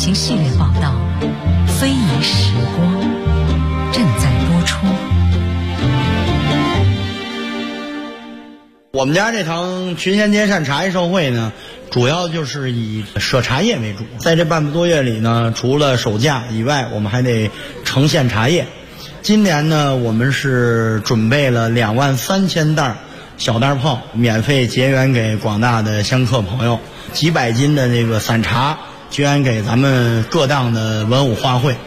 行系列报道《非遗时光》正在播出。 我们家这堂群贤结善茶叶盛会呢，主要就是以舍茶叶为主。在这半个多月里呢，除了手架以外，我们还得呈现茶叶。今年呢，我们是准备了23000袋小袋泡，免费结缘给广大的香客朋友，几百斤的这个散茶结缘给咱们各档的文武画会。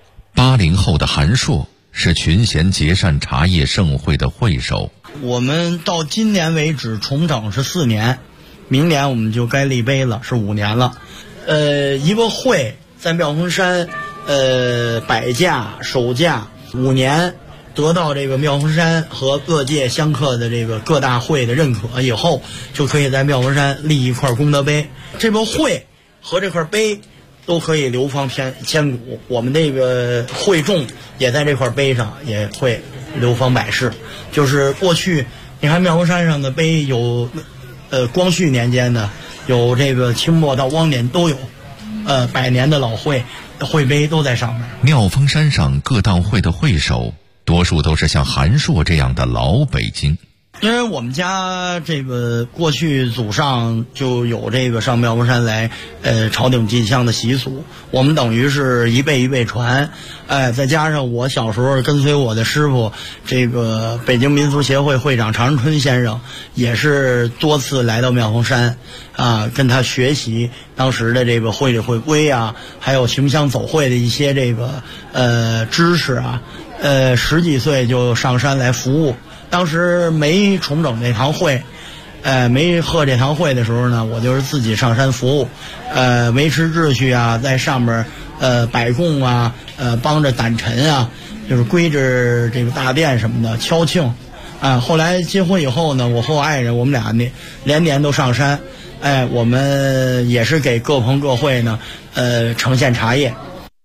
80后的韩硕是群贤结善茶叶盛会的会首。 我们到今年为止重整是4年，明年我们就该立碑了，是5年了。一个会在妙峰山，摆架首架5年，得到这个妙峰山和各界香客的这个各大会的认可以后，就可以在妙峰山立一块功德碑。这个会和这块碑都可以流芳千古，我们这个会众也在这块碑上也会流芳百世。就是过去你看妙峰山上的碑有光绪年间的，有这个清末到汪年都有，100年的老会碑都在上面。 妙峰山上各档会的会首多数都是像韩硕这样的老北京。 因为我们家这个过去祖上就有这个上妙峰山来朝顶进香的习俗，我们等于是一辈一辈传。再加上我小时候跟随我的师傅，这个北京民俗协会会长常春先生，也是多次来到妙峰山跟他学习当时的这个会里会规啊，还有行香走会的一些这个知识啊。10几岁就上山来服务。当时没重整这堂会，没贺这堂会的时候呢，我就是自己上山服务，维持秩序啊，在上面摆供啊，帮着掸尘啊，就是归置这个大殿什么的，敲磬啊。后来结婚以后呢，我和我爱人我们俩连年都上山，我们也是给各棚各会呢呈现茶叶。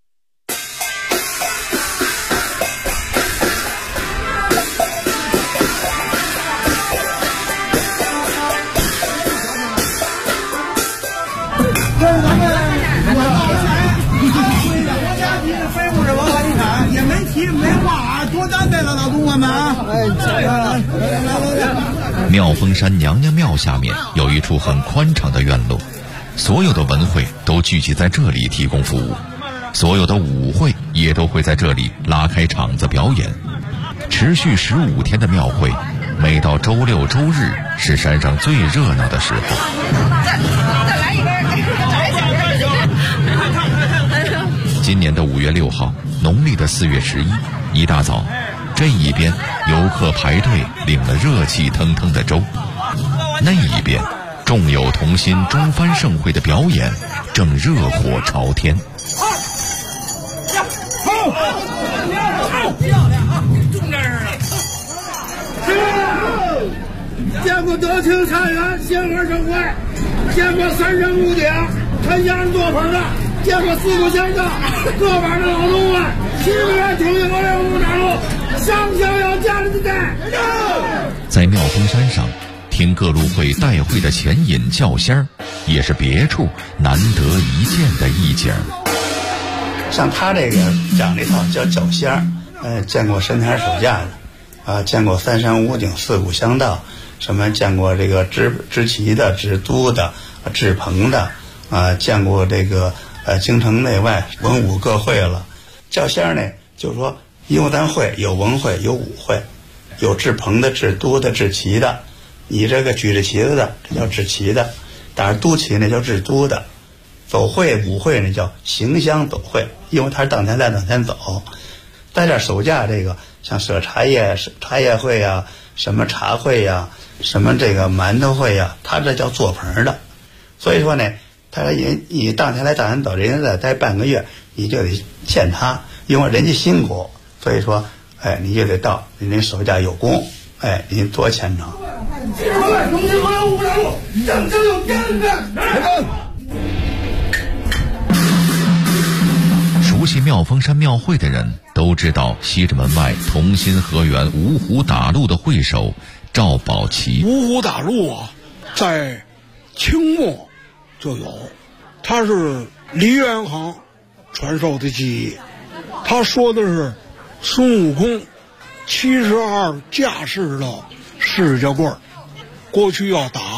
妙峰山娘娘庙下面有一处很宽敞的院落，所有的文会都聚集在这里提供服务，所有的舞会也都会在这里拉开场子表演。持续15天的庙会，每到周6周日是山上最热闹的时候。 再来一根， 今年的5月6号，农历的4月11，一大早，这一边游客排队领了热气腾腾的粥，那一边众友同心中幡盛会的表演正热火朝天。 见过德清茶园鲜花盛会，见过三山五顶陈家人做盆的，见过四股乡的各板的老东们，西边挺进我两路大路，上逍遥家里的带。 在妙峰山上听各路会带会的前引叫仙儿，也是别处难得一见的一景。 像他这个讲这套叫叫仙儿，见过神台手架的，见过三山五顶四股香道，什么见过这个支旗的、支都的、制棚的，见过这个京城内外文武各会了。叫仙儿呢，就是说因为咱会有文会有武会，有制棚的、制都的、制旗的。你这个举着旗子的，这叫制旗的；打着都旗那叫制都的。走会舞会呢叫行香走会，因为它是当天来当天走。在这手架这个像舍茶叶会呀，什么茶会呀，什么这个馒头会呀，它这叫做盆的。所以说呢，他你当天来当天走，人家再待半个月，你就得见他，因为人家辛苦，所以说你就得到人家手架有功，您多虔诚。 熟悉妙峰山庙会的人都知道，西直门外同心河源芜湖打鹿的会首赵宝奇。 芜湖打鹿啊，在清末就有，他是梨园行传授的技艺。他说的是孙悟空72架势的释迦棍，过去要打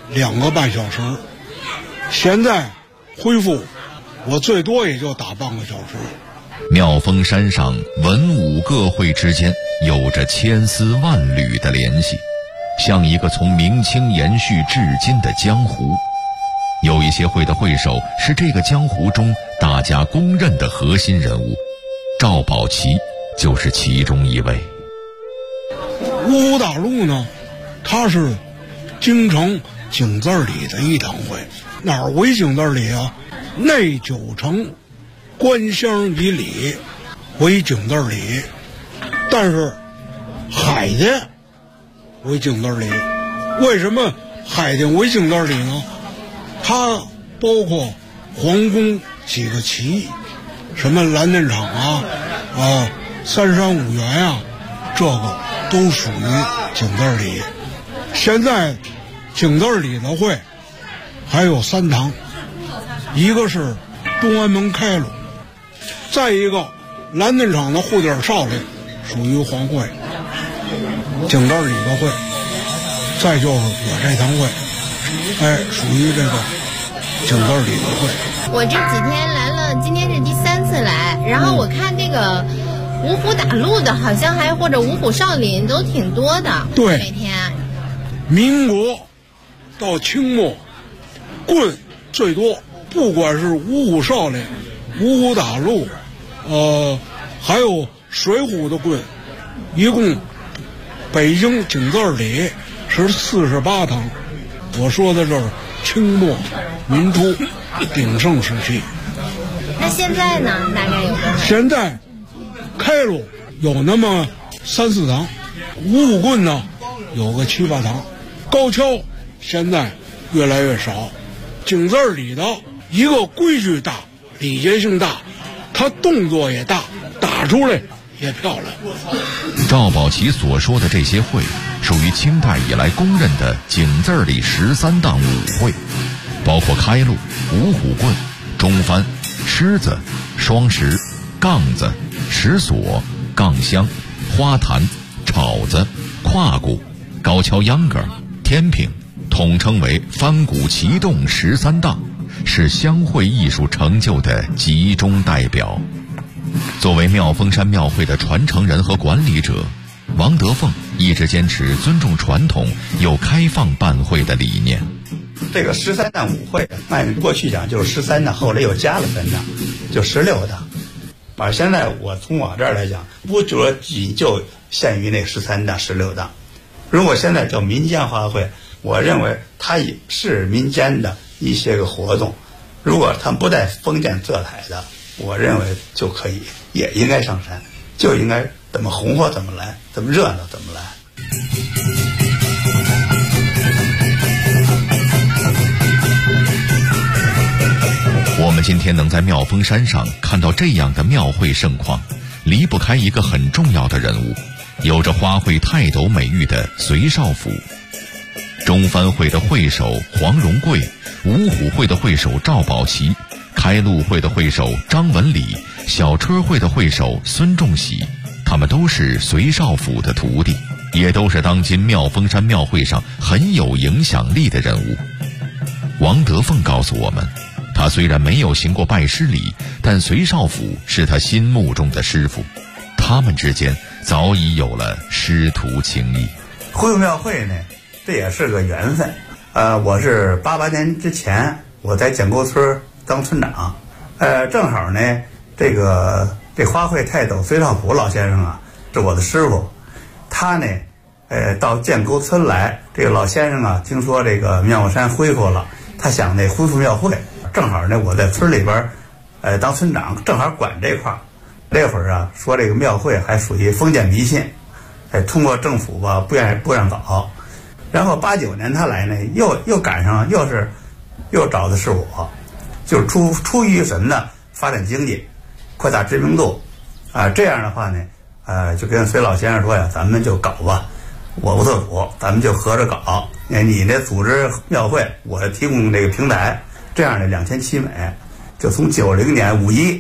2个半小时，现在恢复我最多也就打半个小时。 妙峰山上文武各会之间有着千丝万缕的联系，像一个从明清延续至今的江湖。有一些会的会首是这个江湖中大家公认的核心人物，赵宝奇就是其中一位。 五湖大陆呢，它是京城井字里的一堂会。哪儿为井字里啊？内9城官乡以里为井字里，但是海淀为井字里。为什么海淀为井字里呢？它包括皇宫几个旗，什么蓝靛厂三山五园啊，这个都属于井字里。现在井字里的会还有3堂，一个是东安门开路，再一个蓝靛厂的护点少林属于皇会，井字里的会，再就是我这堂会，属于这个井字里的会。 我这几天来了，今天是第3次来，然后我看这个五虎打路的好像还或者五虎少林都挺多的。 对， 每天民国到清末棍最多，不管是五虎少林、五虎打路，还有水浒的棍，一共北京井字里是48堂。我说的这是清末民初鼎盛时期。 那现在呢？大概有多少？ 现在开路有那么3、4堂，五虎棍呢有个7、8堂，高跷现在越来越少。井字里的一个规矩大，礼节性大，他动作也大，打出来也漂亮。 赵宝奇所说的这些会属于清代以来公认的井字里13档武会，包括开路、五虎棍、中翻、狮子、双石、杠子、石锁、杠香、花坛、炒子、胯鼓、高跷秧歌、天平，统称为翻鼓齐动13档，是乡会艺术成就的集中代表。作为妙峰山庙会的传承人和管理者，王德凤一直坚持尊重传统又开放办会的理念。 这个13档舞会，按过去讲就是13档，后来又加了3档，就16档。现在从我这儿来讲，不仅就限于那13档、16档。如果现在叫民间花卉，我认为它也是民间的一些个活动。如果它不带封建色彩的，我认为就可以，也应该上山，就应该怎么红火怎么来，怎么热闹怎么来。 我们今天能在妙峰山上看到这样的庙会盛况，离不开一个很重要的人物，有着花卉泰斗美誉的隋少府。中翻会的会首黄荣贵，五虎会的会首赵宝奇，开路会的会首张文礼，小车会的会首孙仲喜，他们都是隋少府的徒弟，也都是当今妙峰山庙会上很有影响力的人物。王德凤告诉我们，他虽然没有行过拜师礼，但隋少府是他心目中的师傅，他们之间早已有了师徒情谊。 恢复庙会呢，这也是个缘分。我是88年之前我在建沟村当村长，正好呢，这花卉泰斗隋少府老先生啊，是我的师傅。他呢，到建沟村来，这个老先生啊，听说这个妙峰山恢复了，他想恢复庙会。正好呢，我在村里边，当村长，正好管这块儿。这会儿啊，说这个庙会还属于封建迷信，通过政府吧，不让搞。然后89年他来呢，又赶上，又找的是我，就是出于什么呢？发展经济，扩大知名度，这样的话呢，就跟隋老先生说呀，咱们就搞吧，我不做主，咱们就合着搞。你呢组织庙会，我提供这个平台，这样的2700美，就从90年51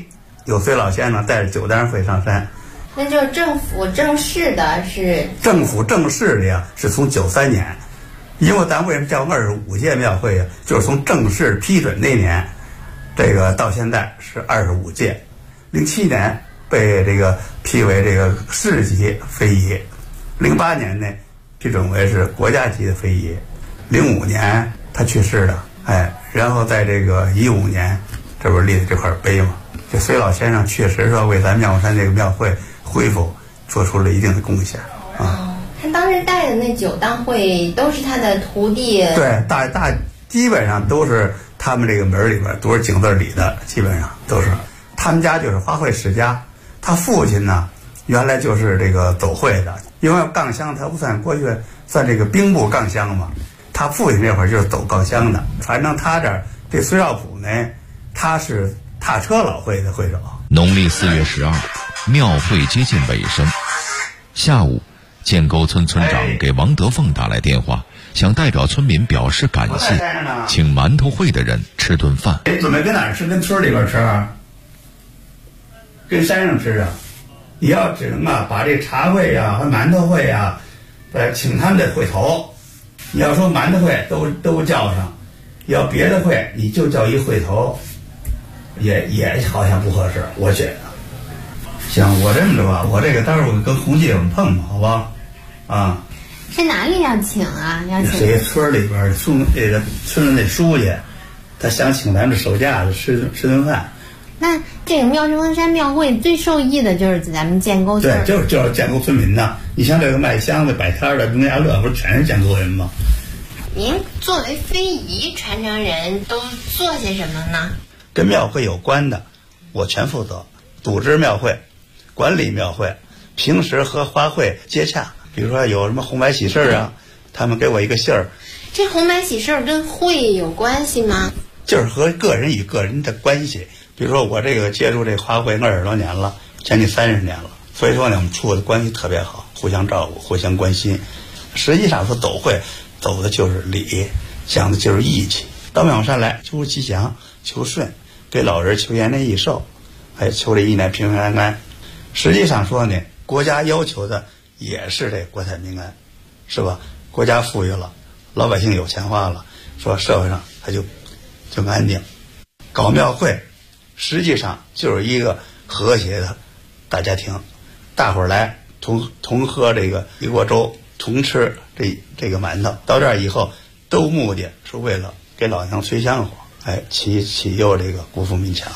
有隋老先生带着9单会上山。 那就是政府正式的是政府正式的呀，是从93年，因为咱为什么叫25届庙会呀？就是从正式批准那年，这个到现在是25届。07年被这个批为这个市级非遗，08年呢批准为是国家级的非遗，05年他去世的，然后在这个15年，这不是立的这块碑吗？这隋老先生确实说为咱妙峰山这个庙会恢复做出了一定的贡献啊。 他当时带的那9单会都是他的徒弟。 对，基本上都是他们这个门里边都是井字里的，基本上都是。他们家就是花卉世家，他父亲呢原来就是这个走会的，因为杠乡他不算过去算这个兵部杠乡嘛，他父亲那会儿就是走杠乡的。反正他这隋少普呢，他是踏车老会的会手。 农历4月12，庙会接近尾声。下午，建沟村村长给王德凤打来电话，想代表村民表示感谢，请馒头会的人吃顿饭。 准备跟哪儿吃？跟村里边吃啊？跟山上吃啊？你要只能把这茶会呀和馒头会呀，请他们的会头。你要说馒头会都叫上，要别的会你就叫一会头，也好像不合适，我觉得。行，我这么着吧，我这个待会儿我跟洪记我们碰碰，好吧？啊。 是哪里要请啊？要请谁？村里边这个村里那书记，他想请咱们手架子吃顿饭。 那这个妙峰山庙会最受益的就是咱们建沟村。 对，就是建沟村民呐。你像这个卖香的、摆摊的、农家乐，不是全是建沟人吗？ 您作为非遗传承人，都做些什么呢？ 跟庙会有关的，我全负责。组织庙会，管理庙会，平时和花卉接洽。比如说有什么红白喜事啊，他们给我一个信儿。 这红白喜事跟会有关系吗？ 就是和个人与个人的关系。比如说我这个接触这花卉20多年了，将近30年了，所以说呢，我们处的关系特别好，互相照顾，互相关心。实际上说走会，走的就是礼，讲的就是义气。到庙山来求吉祥、求顺，给老人求延年益寿，还求这1年平平安安。实际上说呢，国家要求的也是这国泰民安，是吧？国家富裕了，老百姓有钱花了，说社会上他就安定。搞庙会实际上就是一个和谐的大家庭，大伙儿来同喝这个一锅粥，同吃这个馒头。到这儿以后，都目的是为了给老娘吹香火，启佑这个国富民强。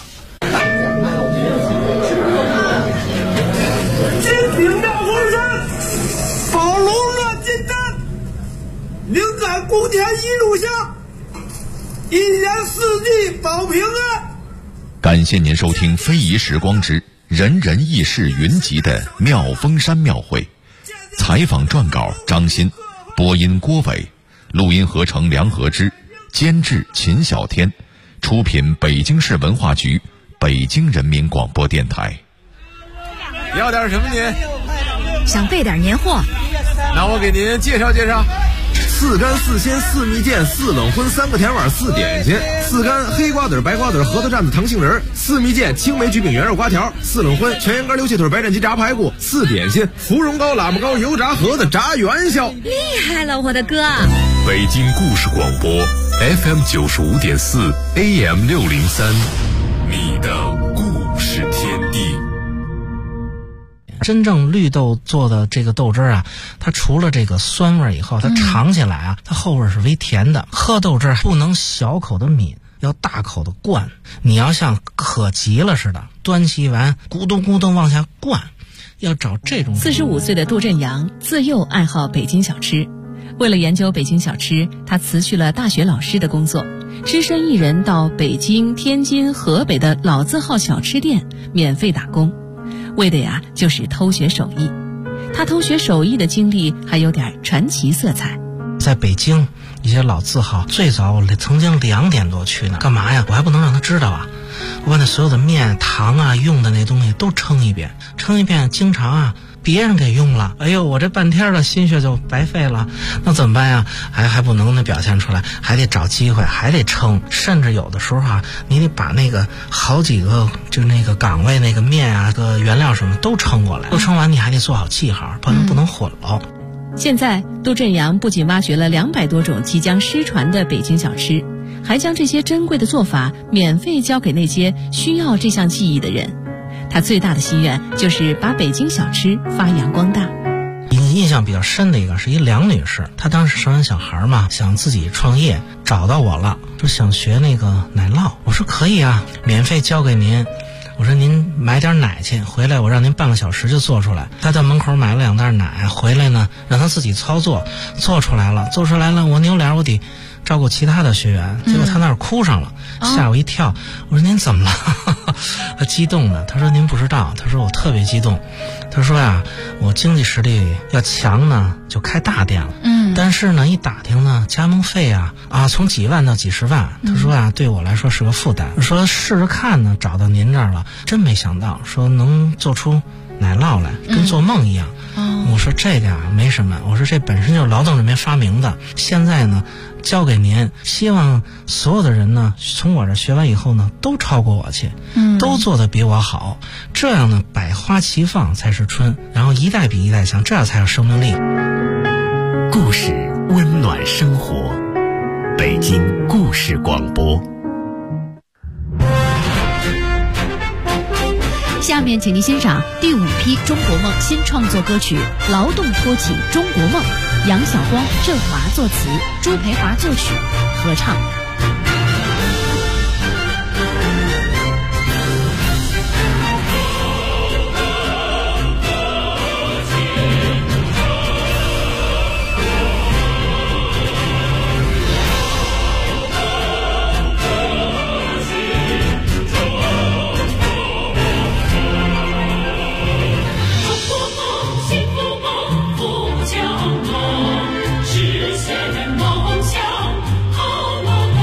金顶妙峰山，宝龙乐金丹，灵感宫田一路下，1年4季保平安。 感谢您收听《非遗时光之人人轶事云集》的妙峰山庙会。采访撰稿张鑫，播音郭伟，录音合成梁和之，监制秦小天，出品北京市文化局、北京人民广播电台。 要点什么您？ 想备点年货， 那我给您介绍介绍。4干4鲜4蜜饯4冷荤3个甜碗4点心，4干黑瓜子白瓜子核桃蘸子糖杏仁，4蜜饯青梅橘饼圆肉瓜条，4冷荤全羊肝溜气腿白斩鸡炸排骨，4点心芙蓉糕喇嘛糕油炸盒子炸元宵。 厉害了，我的哥！ 北京故事广播 FM 95.4 AM 603，你的故事天地。 真正绿豆做的这个豆汁啊，它除了这个酸味以后，它尝起来啊，它后味是微甜的。喝豆汁不能小口的抿，要大口的灌。你要像渴急了似的，端起碗咕咚咕咚往下灌，要找这种。 45岁的杜振阳自幼爱好北京小吃，为了研究北京小吃，他辞去了大学老师的工作，只身一人到北京、天津、河北的老字号小吃店免费打工。为的呀，就是偷学手艺。他偷学手艺的经历还有点传奇色彩。 在北京一些老字号，最早我曾经2点多去呢，干嘛呀？我还不能让他知道啊！我把那所有的面、糖啊、用的那东西都称一遍，经常啊别人给用了，哎呦，我这半天的心血就白费了，那怎么办呀？还不能那表现出来，还得找机会，还得称，甚至有的时候啊，你得把那个好几个就那个岗位那个面啊、个原料什么都称过来，都称完你还得做好记号，不能混了。 现在杜振阳不仅挖掘了200多种即将失传的北京小吃，还将这些珍贵的做法免费教给那些需要这项技艺的人。他最大的心愿就是把北京小吃发扬光大。 印象比较深的一个是一梁女士，她当时生完小孩嘛，想自己创业，找到我了，说想学那个奶酪。我说可以啊，免费教给您。我说您买点奶去，回来我让您半个小时就做出来。他在门口买了2袋奶，回来呢让他自己操作，做出来了，我扭脸我得照顾其他的学员，结果他那儿哭上了，吓我一跳。我说您怎么了？他激动的，他说您不知道，他说我特别激动。他说呀，我经济实力要强呢，就开大店了。但是呢，一打听呢，加盟费啊从几万到几十万。他说啊，对我来说是个负担。说试着看呢，找到您这儿了，真没想到，说能做出奶酪来，跟做梦一样。我说这个没什么，我说这本身就是劳动人民发明的，现在呢交给您，希望所有的人呢从我这学完以后呢都超过我去，都做得比我好，这样呢百花齐放才是春，然后一代比一代强，这样才有生命力。 故事温暖生活，北京故事广播。 下面请您欣赏第5批中国梦新创作歌曲《劳动托起中国梦》，杨晓光、郑华作词，朱培华作曲，合唱。 实现梦想，好梦。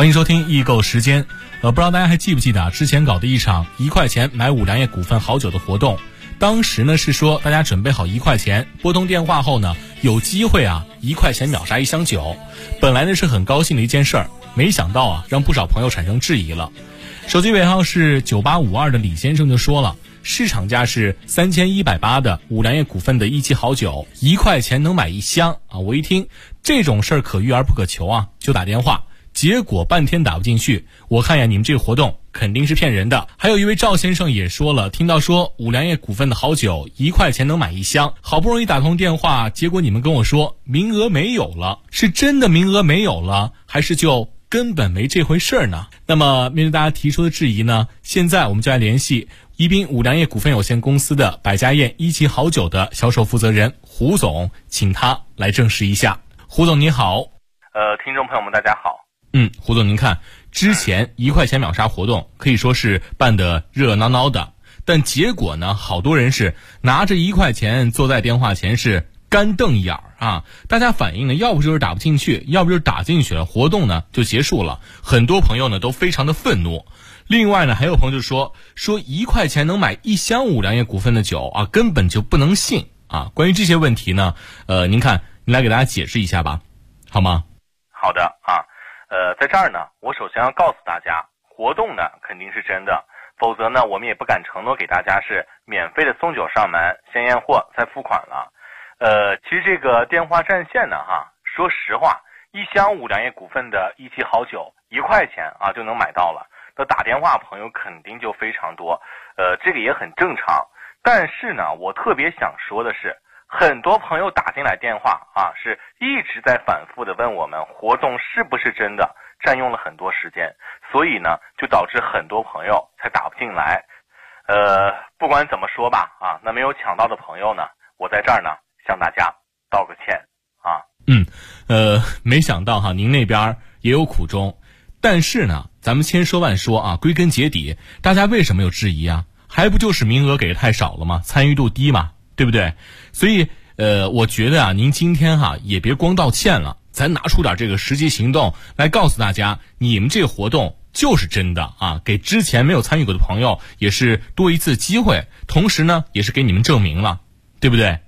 欢迎收听易购时间。不知道大家还记不记得之前搞的一场1块钱买五粮液股份好酒的活动。当时呢是说大家准备好1块钱，拨通电话后呢有机会1块钱秒杀1箱酒。本来呢是很高兴的一件事儿，没想到让不少朋友产生质疑了。手机尾号是9852的李先生就说了，市场价是3180的五粮液股份的一期好酒，1块钱能买1箱我一听这种事儿可遇而不可求就打电话，结果半天打不进去。我看呀，你们这个活动肯定是骗人的。还有一位赵先生也说了，听到说五粮液股份的好酒1块钱能买1箱，好不容易打通电话，结果你们跟我说名额没有了，是真的名额没有了，还是就根本没这回事儿呢？那么面对大家提出的质疑呢，现在我们就来联系宜宾五粮液股份有限公司的百家宴1期好酒的销售负责人胡总，请他来证实一下。胡总你好。 听众朋友们大家好。 胡总您看，之前1块钱秒杀活动可以说是办得热热闹闹的，但结果呢，好多人是拿着1块钱坐在电话前是干瞪眼大家反映呢，要不就是打不进去，要不就是打进去了，活动呢就结束了。很多朋友呢都非常的愤怒。另外呢，还有朋友就说1块钱能买1箱五粮液股份的酒根本就不能信关于这些问题呢，您看，您来给大家解释一下吧，好吗？ 好的在这儿呢，我首先要告诉大家，活动呢肯定是真的，否则呢我们也不敢承诺给大家是免费的送酒上门，先验货再付款了。其实这个电话占线呢说实话，1箱五粮液股份的一期好酒1块钱就能买到了，那打电话朋友肯定就非常多，这个也很正常。但是呢，我特别想说的是，很多朋友打进来电话是一直在反复的问我们活动是不是真的，占用了很多时间，所以呢就导致很多朋友才打不进来。不管怎么说吧那没有抢到的朋友呢，我在这儿呢向大家道个歉没想到您那边也有苦衷。但是呢，咱们千说万说归根结底，大家为什么有质疑还不就是名额给的太少了吗？参与度低嘛，对不对？所以我觉得您今天也别光道歉了，咱拿出点这个实际行动来告诉大家，你们这个活动就是真的给之前没有参与过的朋友也是多一次机会，同时呢也是给你们证明了，对不对？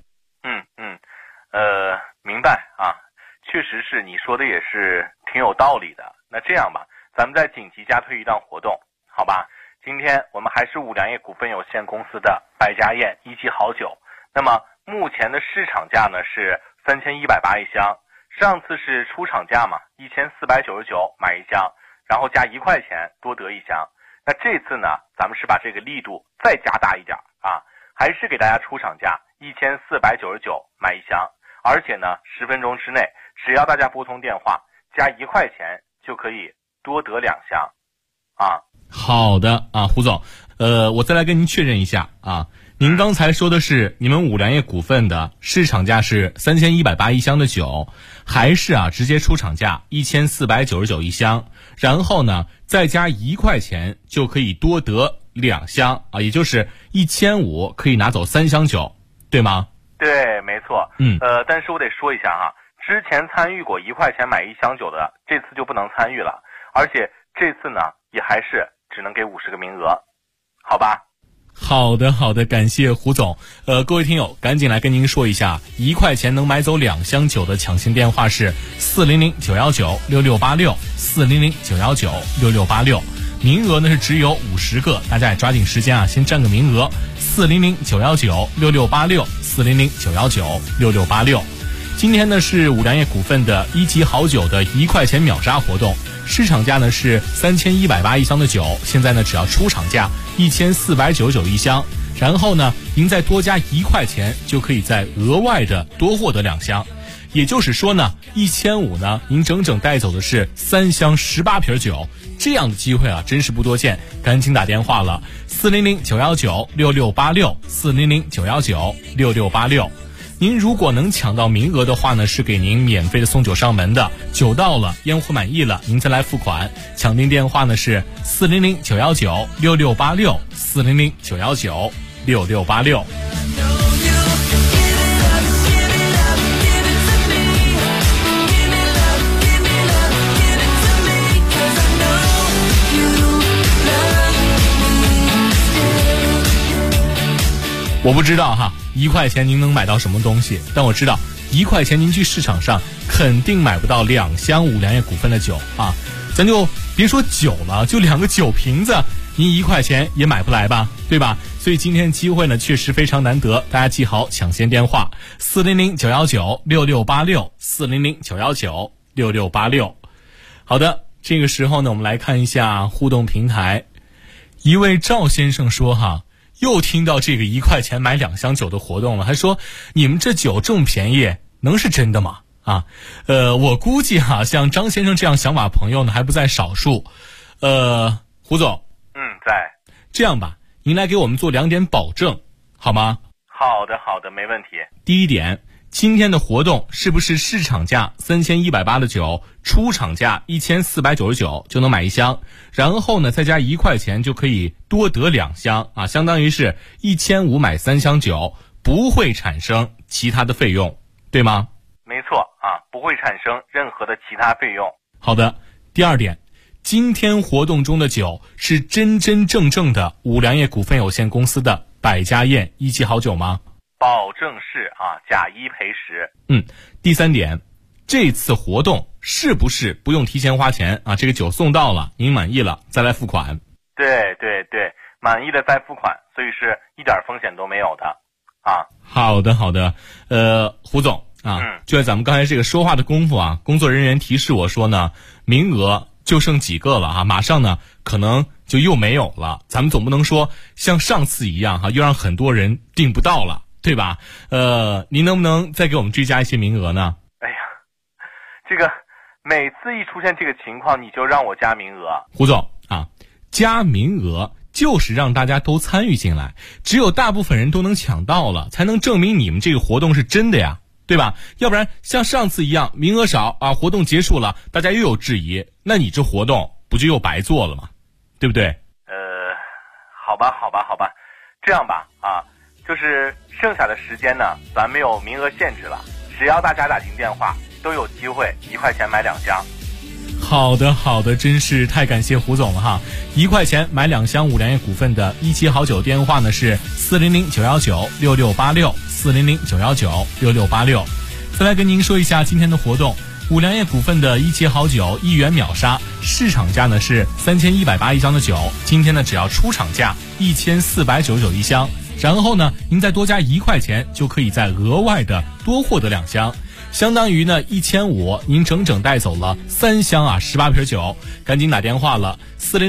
明白确实是你说的也是挺有道理的。那这样吧，咱们再紧急加推一档活动，好吧？今天我们还是五粮液股份有限公司的百家宴1期好酒，那么目前的市场价呢是3180一箱，上次是出厂价嘛，1499买1箱，然后加1块钱多得1箱。那这次呢，咱们是把这个力度再加大一点还是给大家出厂价1499买1箱，而且呢10分钟之内，只要大家拨通电话加1块钱就可以多得2箱好的胡总，我再来跟您确认一下您刚才说的是你们五粮液股份的市场价是3180一箱的酒，还是直接出厂价1499一箱，然后呢再加1块钱就可以多得2箱也就是1500可以拿走3箱酒，对吗？ 对，没错。但是我得说一下之前参与过1块钱买1箱酒的，这次就不能参与了，而且这次呢也还是只能给50个名额，好吧？ 好的，感谢胡总。各位听友，赶紧来跟您说一下，1块钱能买走2箱酒的抢先电话是400-919-6686，400-919-6686。名额呢是只有50个，大家也抓紧时间先占个名额。400-919-6686，400-919-6686。今天呢是五粮液股份的1期好酒的1块钱秒杀活动，市场价呢是3180一箱的酒，现在呢只要出厂价1499一箱，然后呢您再多加1块钱就可以再额外的多获得2箱，也就是说呢1500呢您整整带走的是3箱18瓶酒，这样的机会真是不多见，赶紧打电话了，400-919-6686，400-919-6686。您如果能抢到名额的话呢，是给您免费的送酒上门的，酒到了烟火满意了您再来付款。抢订电话呢是400-919-6686，400-919-6686。 我不知道哈，1块钱您能买到什么东西？但我知道1块钱您去市场上肯定买不到2箱五粮液股份的酒啊！咱就别说酒了，就2个酒瓶子，您1块钱也买不来吧，对吧？所以今天机会呢确实非常难得，大家记好抢先电话400-919-6686，400-919-6686。好的，这个时候呢，我们来看一下互动平台。一位赵先生说哈，又听到这个1块钱买2箱酒的活动了，还说你们这酒这么便宜，能是真的吗？啊，我估计哈，像张先生这样想法朋友呢还不在少数。胡总， 在。 这样吧，您来给我们做2点保证，好吗？ 好的，没问题。 第一点，今天的活动是不是市场价3180的酒，出厂价1499就能买1箱，然后呢再加1块钱就可以多得2箱啊，相当于是1500买3箱酒，不会产生其他的费用，对吗？ 没错啊，不会产生任何的其他费用。 好的，第二点，今天活动中的酒是真真正正的五粮液股份有限公司的百家宴1期好酒吗？ 保证是啊，假1赔10。 第三点，这次活动是不是不用提前花钱啊？这个酒送到了，您满意了再来付款。 对，满意了再付款，所以是一点风险都没有的啊。 好的，胡总啊，就在咱们刚才这个说话的功夫啊，工作人员提示我说呢，名额就剩几个了啊，马上呢可能就又没有了。咱们总不能说像上次一样哈，又让很多人订不到了，对吧？您能不能再给我们追加一些名额呢？ 哎呀，这个每次一出现这个情况，你就让我加名额。 胡总啊，加名额就是让大家都参与进来，只有大部分人都能抢到了，才能证明你们这个活动是真的呀，对吧？要不然像上次一样名额少啊，活动结束了大家又有质疑，那你这活动不就又白做了吗？对不对？ 好吧，这样吧啊，就是剩下的时间呢，咱没有名额限制了，只要大家打进电话都有机会1块钱买2箱。 好的，真是太感谢胡总了哈！1块钱买2箱五粮液股份的1期好酒电话呢是400-919-6686，400-919-6686。再来跟您说一下今天的活动，五粮液股份的1期好酒1元秒杀，市场价呢是3180一箱的酒，今天呢只要出厂价1499一箱，然后呢您再多加1块钱就可以再额外的多获得2箱。相当于呢1500，您整整带走了3箱啊18瓶酒，赶紧打电话了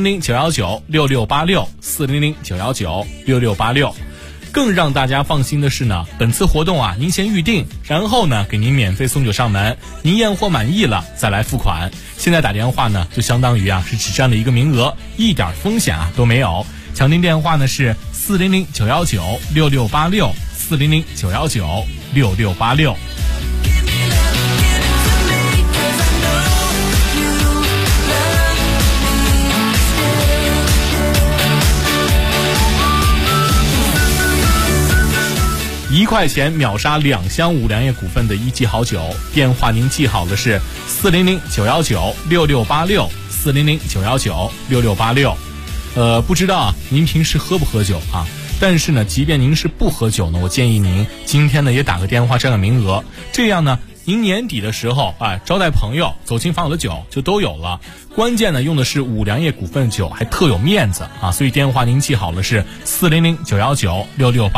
，400-919-6686，400-919-6686。更让大家放心的是呢，本次活动啊您先预定，然后呢给您免费送酒上门，您验货满意了再来付款。现在打电话呢就相当于啊是只占了1个名额，一点风险啊都没有。抢订电话呢是400-919-6686，400-919-6686。1块钱秒杀2箱五粮液股份的1期好酒，电话您记好的是400-919-6686，400-919-6686。不知道啊，您平时喝不喝酒啊？但是呢，即便您是不喝酒呢，我建议您今天呢也打个电话占个名额，这样呢，您年底的时候招待朋友走亲访友的酒就都有了。关键呢用的是五粮液股份酒，还特有面子啊，所以电话您记好了是400-919-6686。